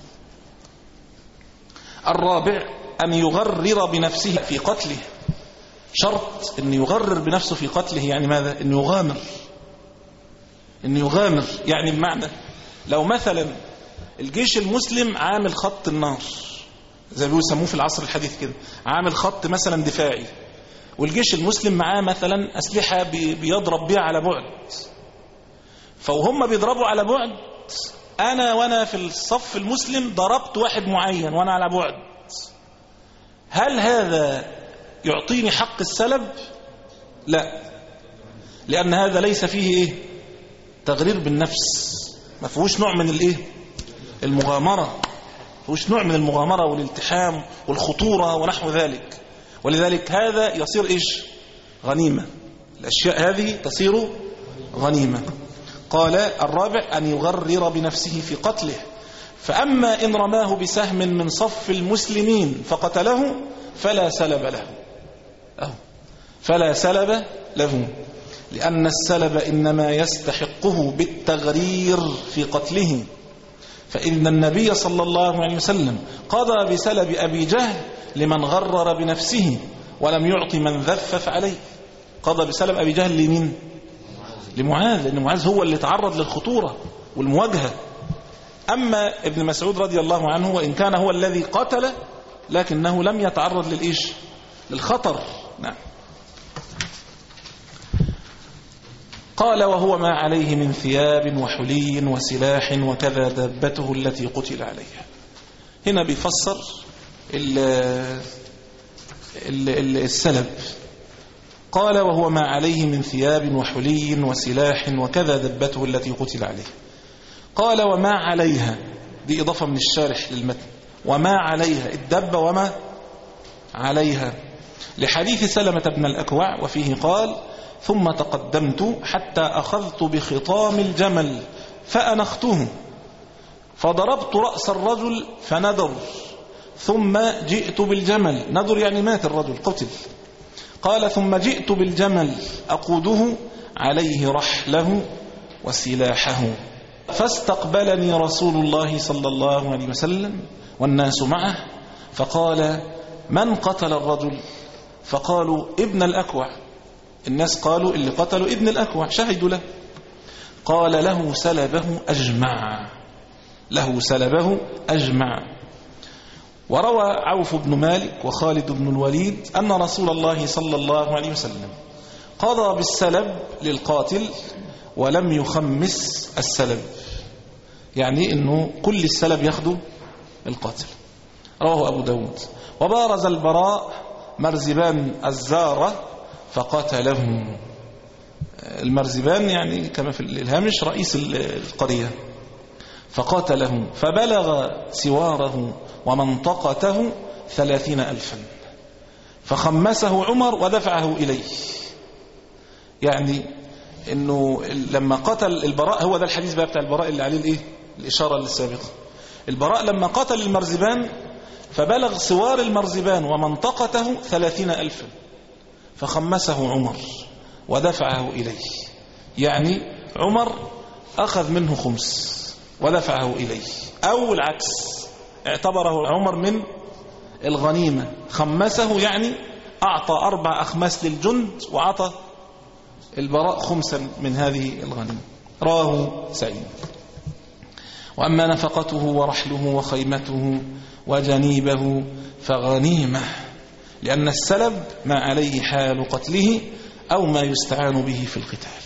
C: الرابع أن يغرر بنفسه في قتله. شرط أن يغرر بنفسه في قتله، يعني ماذا؟ أن يغامر، أن يغامر يعني بمعنى لو مثلا الجيش المسلم عامل خط النار زي ما بيسموه في العصر الحديث كده، عامل خط مثلا دفاعي، والجيش المسلم معاه مثلا أسلحة بيضرب بيها على بعد، فوهم بيضربوا على بعد أنا وأنا في الصف المسلم ضربت واحد معين وأنا على بعد، هل هذا يعطيني حق السلب؟ لا، لأن هذا ليس فيه إيه؟ تغرير بالنفس، ما فيهوش نوع من الإيه؟ المغامرة، ما فيهوش نوع من المغامرة والالتحام والخطورة ونحو ذلك، ولذلك هذا يصير إيش؟ غنيمة. الأشياء هذه تصير غنيمة. قال الرابع أن يغرر بنفسه في قتله، فأما إن رماه بسهم من صف المسلمين فقتله فلا سلب له، أو فلا سلب له، لأن السلب إنما يستحقه بالتغرير في قتله، فإن النبي صلى الله عليه وسلم قضى بسلب أبي جهل لمن غرر بنفسه ولم يعطي من ذفف عليه. قضى بسلب أبي جهل لمين؟ لمعاذ، لأن معاذ هو اللي تعرض للخطورة والمواجهة. أما ابن مسعود رضي الله عنه وإن كان هو الذي قتل لكنه لم يتعرض للإيش؟ للخطر. نعم. قال وهو ما عليه من ثياب وحلي وسلاح وكذا دابته التي قتل عليها. هنا بيفسر ال ال السلب. قال وهو ما عليه من ثياب وحلي وسلاح وكذا دابته التي قتل عليها. قال وما عليها، دي إضافة من الشارح للمتن، وما عليها الدب وما عليها، لحديث سلمة بن الأكوع وفيه قال ثم تقدمت حتى أخذت بخطام الجمل فأنخته فضربت رأس الرجل فندر، ثم جئت بالجمل، ندر يعني مات الرجل قتل. قال ثم جئت بالجمل أقوده عليه رحله وسلاحه، فاستقبلني رسول الله صلى الله عليه وسلم والناس معه، فقال من قتل الرجل؟ فقالوا ابن الأكوع. الناس قالوا اللي قتلوا ابن الأكوع، شهدوا له. قال له سلبه أجمع، له سلبه أجمع. وروى عوف بن مالك وخالد بن الوليد أن رسول الله صلى الله عليه وسلم قضى بالسلب للقاتل ولم يخمس السلب، يعني أنه كل السلب ياخده القاتل. رواه أبو داود. وبارز البراء مرزبان الزارة فقتله. المرزبان يعني كما في الهامش رئيس القرية، فقاتله فبلغ سواره ومنطقته ثلاثين ألفا، فخمسه عمر ودفعه إليه. يعني انه لما قتل البراء، هو ده الحديث بقى بتاع البراء اللي عليه الايه الاشاره السابقه. البراء لما قتل المرزبان فبلغ سوار المرزبان ومنطقته ثلاثين ألفا، فخمسه عمر ودفعه إليه. يعني عمر أخذ منه خمس ودفعه إليه، أو العكس، اعتبره عمر من الغنيمة، خمسه يعني أعطى أربع أخماس للجند وأعطى البراء خمسا من هذه الغنيمة. راه سعيد. وأما نفقته ورحله وخيمته وجنيبه فغنيمة، لأن السلب ما عليه حال قتله أو ما يستعان به في القتال.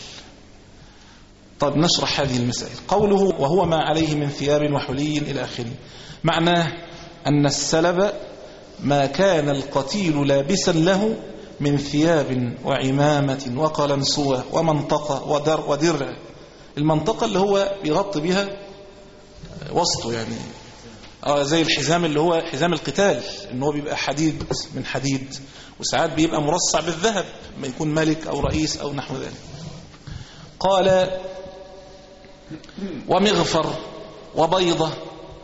C: طيب نشرح هذه المسائل. قوله وهو ما عليه من ثياب وحلي إلى آخره، معناه أن السلب ما كان القتيل لابسا له من ثياب وعمامة وقلنسوة ومنطقة ودر ودرع. المنطقة اللي هو يغطي بها وسطه، يعني آه زي الحزام اللي هو حزام القتال، إن هو بيبقى حديد من حديد، وساعات بيبقى مرصع بالذهب ما يكون ملك أو رئيس أو نحو ذلك. قال ومغفر وبيضة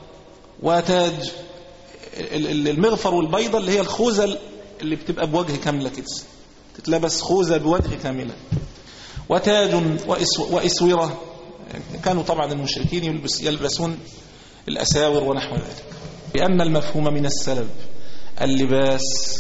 C: وتاج المغفر والبيضة اللي هي الخوذة اللي بتبقى بوجه كاملة كده، تتلبس خوذة بوجه كاملة، وتاج وإسورة. كانوا طبعا المشركين يلبس يلبسون الأساور ونحو ذلك، لأن المفهوم من السلب اللباس،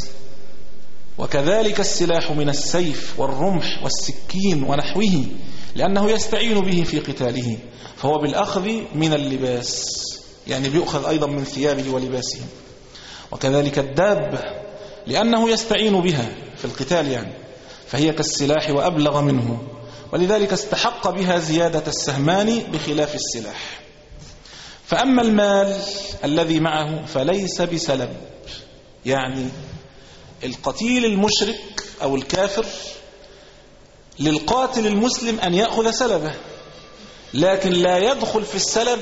C: وكذلك السلاح من السيف والرمح والسكين ونحوه، لأنه يستعين به في قتاله، فهو بالأخذ من اللباس، يعني بيؤخذ أيضا من ثيابه ولباسه. وكذلك الدابة لأنه يستعين بها في القتال، يعني فهي كالسلاح وأبلغ منه، ولذلك استحق بها زيادة السهمان بخلاف السلاح. فأما المال الذي معه فليس بسلب، يعني القتيل المشرك أو الكافر للقاتل المسلم أن يأخذ سلبه، لكن لا يدخل في السلب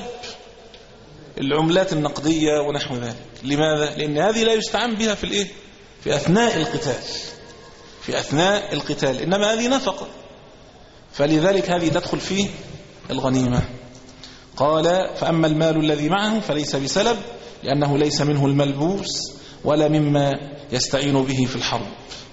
C: العملات النقدية ونحو ذلك. لماذا؟ لأن هذه لا يستعان بها في الإيه؟ في أثناء القتال، في أثناء القتال، إنما هذه نفقة، فلذلك هذه تدخل فيه الغنيمة. قال فأما المال الذي معه فليس بسلب، لأنه ليس منه الملبوس ولا مما يستعين به في الحرب.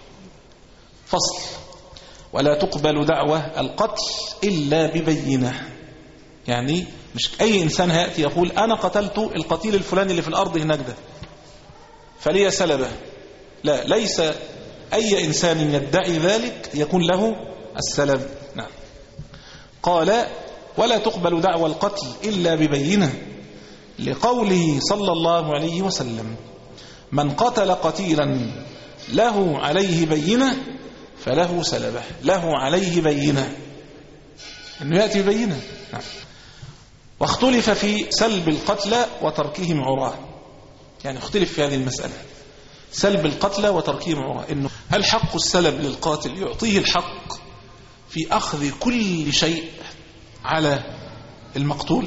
C: فصل: ولا تقبل دعوة القتل إلا ببينة، يعني مش أي إنسان هيأتي يقول أنا قتلت القتيل الفلاني اللي في الأرض هناك ده فلي سلبه، لا، ليس أي إنسان يدعي ذلك يكون له السلب. نعم. قال ولا تقبل دعوى القتل إلا ببينة، لقوله صلى الله عليه وسلم: من قتل قتيلا له عليه بينة فله سلبه. له عليه بينة، إنه يأتي بينة. نعم. واختلف في سلب القتلى وتركهم عراة، يعني اختلف في هذه المسألة، سلب القتلى وتركهم عراة، إنه هل حق السلب للقاتل يعطيه الحق في أخذ كل شيء على المقتول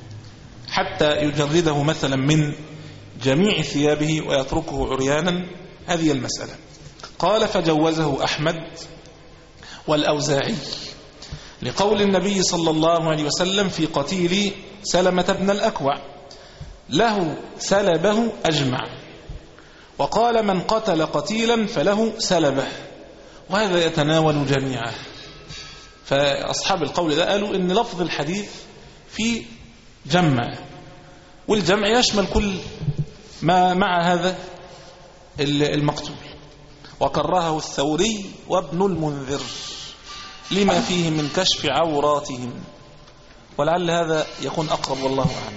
C: حتى يجرده مثلا من جميع ثيابه ويتركه عريانا؟ هذه المسألة. قال فجوزه أحمد والأوزاعي لقول النبي صلى الله عليه وسلم في قتيل سلمة بن الأكوع: له سلبه أجمع. وقال من قتل قتيلا فله سلبه، وهذا يتناول جميعه. فأصحاب القول ده قالوا إن لفظ الحديث في جمع، والجمع يشمل كل ما مع هذا المقتول. وكرهه الثوري وابن المنذر لما فيه من كشف عوراتهم، ولعل هذا يكون أقرب والله أعلم.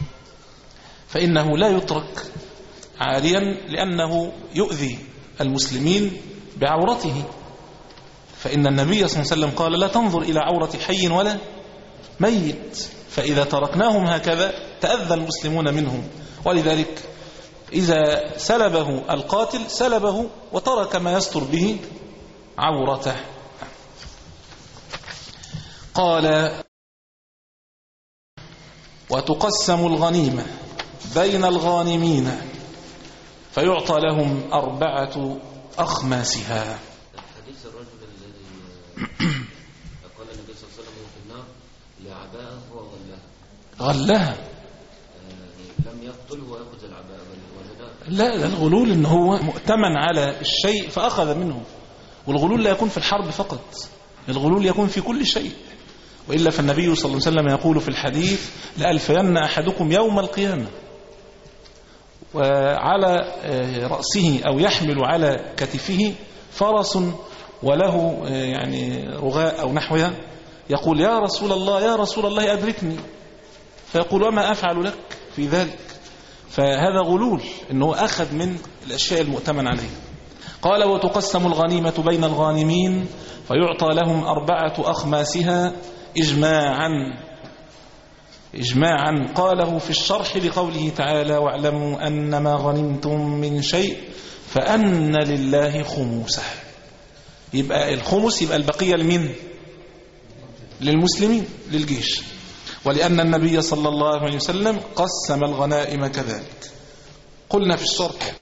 C: فإنه لا يترك عاريا لأنه يؤذي المسلمين بعورته، فإن النبي صلى الله عليه وسلم قال: لا تنظر إلى عورة حي ولا ميت، فإذا تركناهم هكذا تأذى المسلمون منهم. ولذلك إذا سلبه القاتل سلبه وترك ما يستر به عورته. قال وتقسم الغنيمة بين الغانمين فيعطى لهم أربعة أخماسها.
D: حديث الرجل الذي قال النبي صلى الله عليه وسلم في النار لعباءه وغلها
C: غلها
D: لم يقتله ويأخذ العباء وجدها.
C: لا، لا، الغلول إن هو مؤتمن على الشيء فأخذ منه، والغلول لا يكون في الحرب فقط، الغلول يكون في كل شيء. وإلا فالنبي صلى الله عليه وسلم يقول في الحديث: لألفين أحدكم يوم القيامة وعلى رأسه أو يحمل على كتفه فرس وله يعني رغاء أو نحوها، يقول: يا رسول الله يا رسول الله أدركني، فيقول: وما أفعل لك في ذلك؟ فهذا غلول، إنه أخذ من الأشياء المؤتمن عليها. قال وتقسم الغنيمة بين الغانمين فيعطى لهم أربعة أخماسها إجماعا. إجماعا قاله في الشرح لقوله تعالى: واعلموا أنما غنمتم من شيء فأن لله خموسه. يبقى الخمس يبقى البقية لمين؟ للمسلمين، للجيش. ولأن النبي صلى الله عليه وسلم قسم الغنائم كذلك. قلنا في الشرح: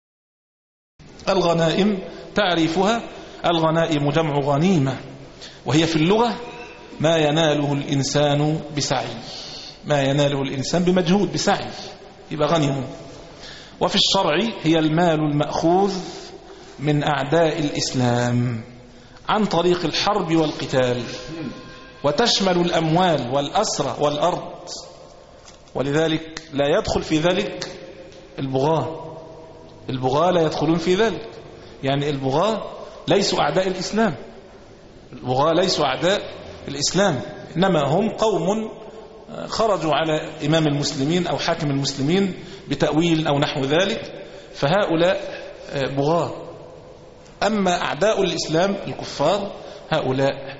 C: الغنائم تعريفها: الغنائم جمع غنيمة، وهي في اللغة ما يناله الإنسان بسعي، ما يناله الإنسان بمجهود، بسعي. يبقى غنموا. وفي الشرع هي المال المأخوذ من أعداء الإسلام عن طريق الحرب والقتال، وتشمل الأموال والأسرى والأرض، ولذلك لا يدخل في ذلك البغاة. البغاة لا يدخلون في ذلك، يعني البغاة ليسوا أعداء الإسلام، البغاة ليسوا أعداء الإسلام، إنما هم قوم خرجوا على إمام المسلمين أو حاكم المسلمين بتأويل أو نحو ذلك، فهؤلاء بغاة. أما أعداء الإسلام الكفار هؤلاء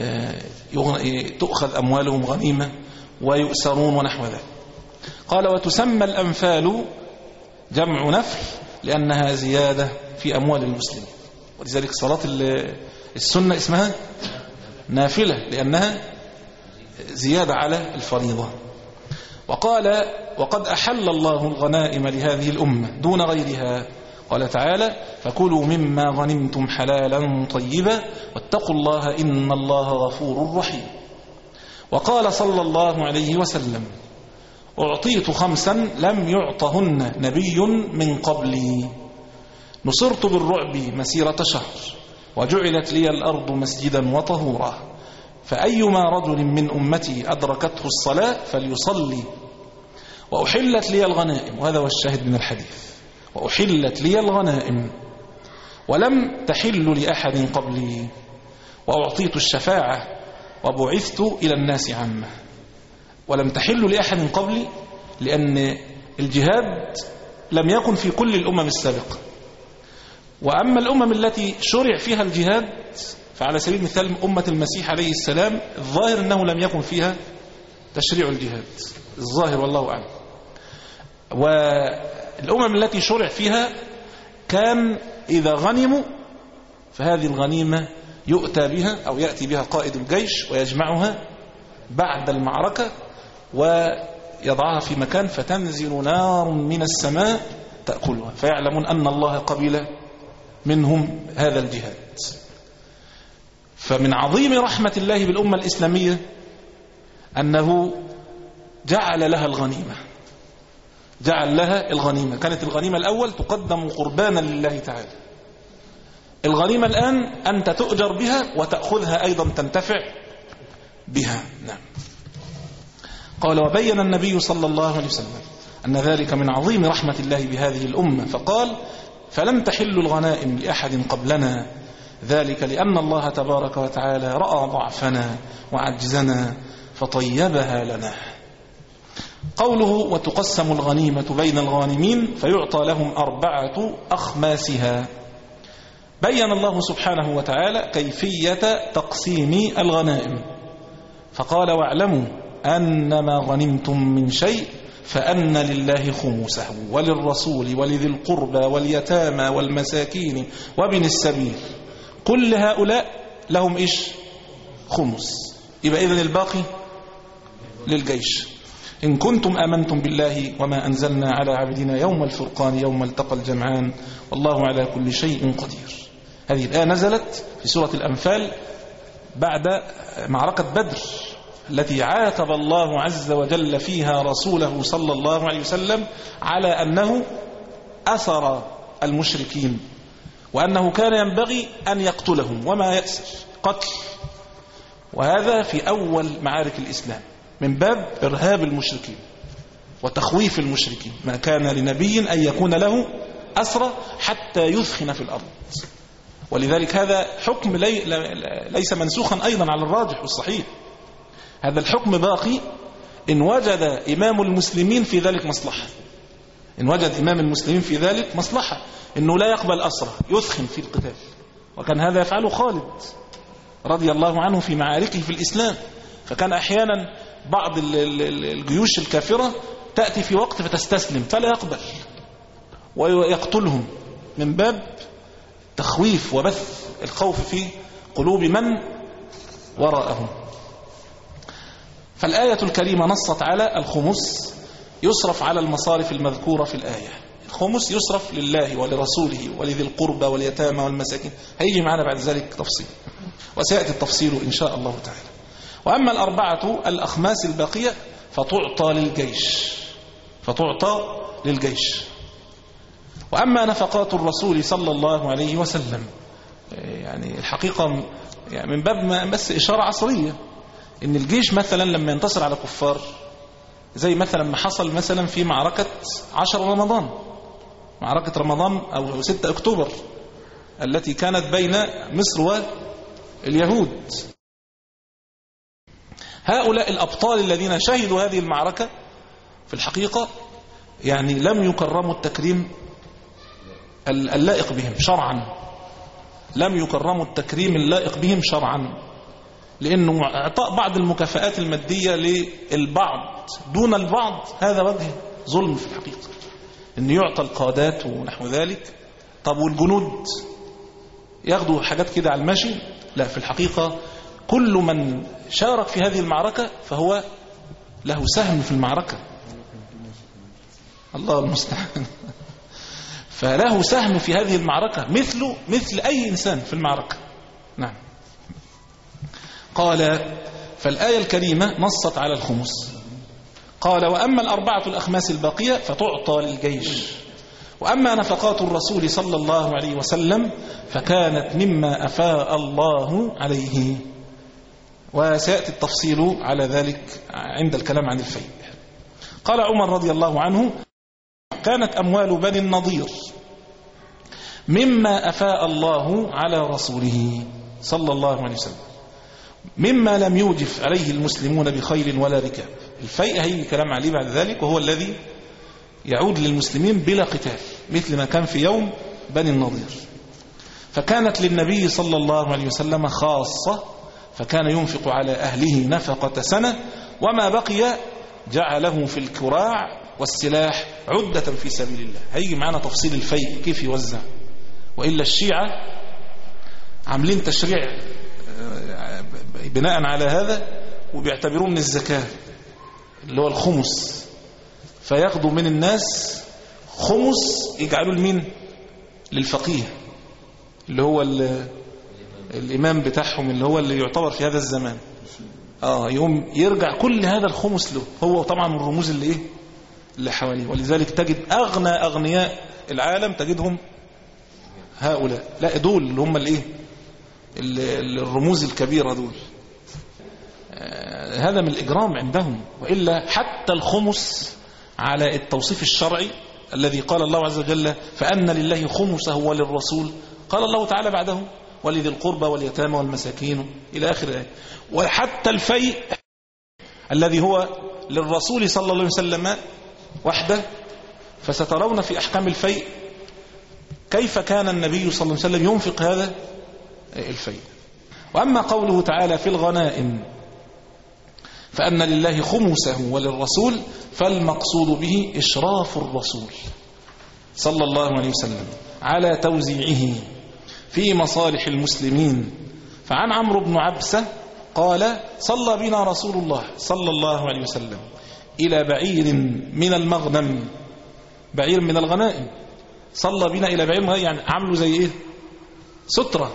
C: تؤخذ أموالهم غنيمة ويؤسرون ونحو ذلك. قال وتسمى الأنفال جمع نفل لأنها زيادة في أموال المسلمين، ولذلك صلاة السنة اسمها نافلة لأنها زيادة على الفريضة. وقال وقد أحل الله الغنائم لهذه الأمة دون غيرها، قال تعالى فكلوا مما غنمتم حلالا طيبا واتقوا الله إن الله غفور رحيم. وقال صلى الله عليه وسلم أعطيت خمسا لم يعطهن نبي من قبلي، نصرت بالرعب مسيرة شهر وجعلت لي الأرض مسجدا وطهورا، فأيما رجل من أمتي أدركته الصلاة فليصلي، وأحلت لي الغنائم، وهذا هو الشاهد من الحديث، وأحلت لي الغنائم ولم تحل لأحد قبلي، وأعطيت الشفاعة وبعثت إلى الناس عامة. ولم تحل لأحد قبلي لأن الجهاد لم يكن في كل الأمم السابقة، وأما الأمم التي شرع فيها الجهاد فعلى سبيل المثال أمة المسيح عليه السلام الظاهر أنه لم يكن فيها تشريع الجهاد، الظاهر والله أعلم. والأمم التي شرع فيها كان إذا غنموا فهذه الغنيمة يؤتى بها أو يأتي بها قائد الجيش ويجمعها بعد المعركة ويضعها في مكان فتنزل نار من السماء تأكلها، فيعلمون أن الله قبل منهم هذا الجهاد. فمن عظيم رحمة الله بالأمة الإسلامية أنه جعل لها الغنيمة، جعل لها الغنيمة. كانت الغنيمة الأول تقدم قربانا لله تعالى، الغنيمة الآن أنت تؤجر بها وتأخذها أيضا تنتفع بها. نعم. قال وبين النبي صلى الله عليه وسلم أن ذلك من عظيم رحمة الله بهذه الأمة، فقال فلم تحل الغنائم لأحد قبلنا، ذلك لأن الله تبارك وتعالى رأى ضعفنا وعجزنا فطيبها لنا. قوله وتقسم الغنيمة بين الغانمين فيعطى لهم أربعة أخماسها، بين الله سبحانه وتعالى كيفية تقسيم الغنائم، فقال واعلموا أنما غنمتم من شيء فأن لله خمسه وللرسول ولذي القربى واليتامى والمساكين وابن السبيل، كل هؤلاء لهم إيش؟ خمس. يبقى إذن الباقي للجيش. إن كنتم آمنتم بالله وما أنزلنا على عبدنا يوم الفرقان يوم التقى الجمعان والله على كل شيء قدير. هذه الآية نزلت في سورة الأنفال بعد معركة بدر التي عاتب الله عز وجل فيها رسوله صلى الله عليه وسلم على أنه أسر المشركين وأنه كان ينبغي أن يقتلهم وما يأسر قتل، وهذا في أول معارك الإسلام من باب إرهاب المشركين وتخويف المشركين. ما كان لنبي أن يكون له أسرى حتى يثخن في الأرض، ولذلك هذا حكم لي ليس منسوخا أيضا على الراجح والصحيح، هذا الحكم باقي إن وجد إمام المسلمين في ذلك مصلحة، إن وجد إمام المسلمين في ذلك مصلحة إنه لا يقبل أسرى يثخن في القتال، وكان هذا يفعله خالد رضي الله عنه في معاركه في الإسلام. فكان أحيانا بعض الجيوش الكافرة تأتي في وقت فتستسلم فلا يقبل ويقتلهم من باب تخويف وبث الخوف في قلوب من وراءهم. فالآية الكريمة نصت على الخمس يصرف على المصارف المذكورة في الآية، الخمس يصرف لله ولرسوله ولذي القربى واليتامى والمساكين، هيجي معنا بعد ذلك تفصيل وسيأتي التفصيل إن شاء الله تعالى. وأما الأربعة الأخماس الباقية فتعطى للجيش، فتعطى للجيش. وأما نفقات الرسول صلى الله عليه وسلم يعني الحقيقة يعني من باب ما بس إشارة عصرية، إن الجيش مثلا لما ينتصر على كفار زي مثلا ما حصل مثلا في معركة عشر رمضان، معركة رمضان أو ستة أكتوبر التي كانت بين مصر واليهود، هؤلاء الأبطال الذين شهدوا هذه المعركة في الحقيقة يعني لم يكرموا التكريم اللائق بهم شرعا، لم يكرموا التكريم اللائق بهم شرعا، لأنه اعطاء بعض المكافآت المادية للبعض دون البعض هذا وجه ظلم في الحقيقة، أن يعطى القادات ونحو ذلك. طب والجنود ياخدوا حاجات كده على المشي؟ لا، في الحقيقة كل من شارك في هذه المعركة فهو له سهم في المعركة، الله المستعان، فله سهم في هذه المعركة مثله مثل أي إنسان في المعركة. نعم. قال فالآية الكريمة نصت على الخمس. قال وأما الأربعة الأخماس الباقية فتعطى للجيش. وأما نفقات الرسول صلى الله عليه وسلم فكانت مما أفاء الله عليه، وسيأتي التفصيل على ذلك عند الكلام عن الفيء. قال عمر رضي الله عنه كانت أموال بني النضير مما أفاء الله على رسوله صلى الله عليه وسلم مما لم يوجف عليه المسلمون بخيل ولا ركاب. الفيء هي كلام عليه بعد ذلك، وهو الذي يعود للمسلمين بلا قتال مثل ما كان في يوم بني النضير. فكانت للنبي صلى الله عليه وسلم خاصة، فكان ينفق على أهله نفقة سنة، وما بقي جعله في الكراع والسلاح عدة في سبيل الله. هيجي معنا تفصيل الفيء كيف يوزع، وإلا الشيعة عاملين تشريع بناء على هذا وبيعتبروه من الزكاة اللي هو الخمس، فياخدوا من الناس خمس يجعلوا لمين؟ للفقيه اللي هو الإمام بتاعهم اللي هو اللي يعتبر في هذا الزمان. آه يوم يرجع كل هذا الخمس له، هو طبعا من الرموز اللي إيه اللي حواليه. ولذلك تجد أغنى أغنياء العالم تجدهم هؤلاء، لا دول اللي هم الإيه الرموز الكبيرة دول. آه هذا من الإجرام عندهم. وإلا حتى الخمس على التوصيف الشرعي الذي قال الله عز وجل فأن لله خمسه وللرسول، قال الله تعالى بعده ولذي القربى واليتامى والمساكين إلى آخر الآية. وحتى الفيء الذي هو للرسول صلى الله عليه وسلم وحده، فسترون في أحكام الفيء كيف كان النبي صلى الله عليه وسلم ينفق هذا الفيء. وأما قوله تعالى في الغنائم فأن لله خمسه وللرسول، فالمقصود به إشراف الرسول صلى الله عليه وسلم على توزيعه في مصالح المسلمين. فعن عمرو بن عبسة قال صلى بنا رسول الله صلى الله عليه وسلم إلى بعير من المغنم، بعير من الغنائم، صلى بنا إلى بعير يعني عملوا زي إيه سترة،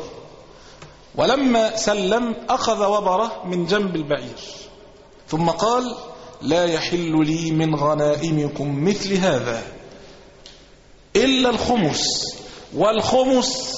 C: ولما سلم أخذ وبره من جنب البعير ثم قال لا يحل لي من غنائمكم مثل هذا إلا الخمس، والخمس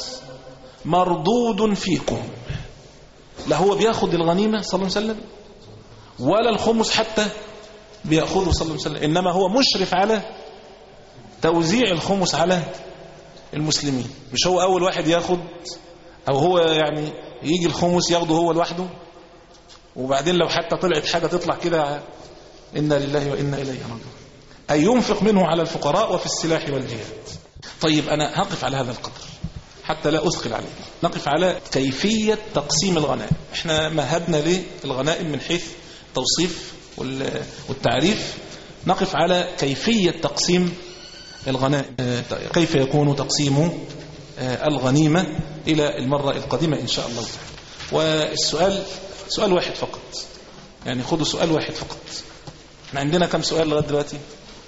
C: مردود فيكم. لا هو بياخد الغنيمة صلى الله عليه وسلم ولا الخمس حتى بيأخذه صلى الله عليه وسلم، إنما هو مشرف على توزيع الخمس على المسلمين. مش هو أول واحد ياخد، أو هو يعني يجي الخمس ياخده هو لوحده، وبعدين لو حتى طلعت حاجة تطلع كده إنا لله وإنا إليه راجعون، أي ينفق منه على الفقراء وفي السلاح والجهاد. طيب أنا هقف على هذا القدر حتى لا أثقل عليه. نقف على كيفية تقسيم الغنائم. احنا مهدنا للغنائم من حيث توصيف والتعريف، نقف على كيفية تقسيم الغنائم، كيف يكون تقسيم الغنيمة إلى المرة القادمة إن شاء الله تعالى. والسؤال سؤال واحد فقط، يعني خذوا سؤال واحد فقط. احنا عندنا كم سؤال لغاية دلوقتي؟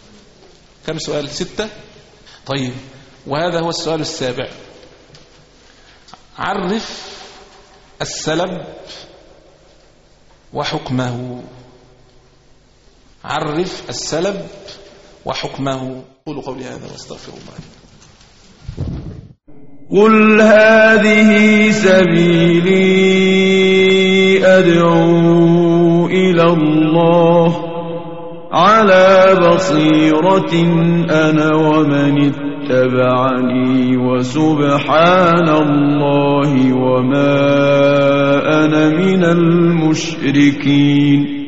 C: كم سؤال؟ ستة. طيب، وهذا هو السؤال السابع. عرف السلب وحكمه. عرف السلب وحكمه. قولوا قولي هذا واستغفر الله.
A: قل هذه سبيلي أدعو إلى الله على بصيرة أنا ومن اتبعني وسبحان الله وما أنا من المشركين.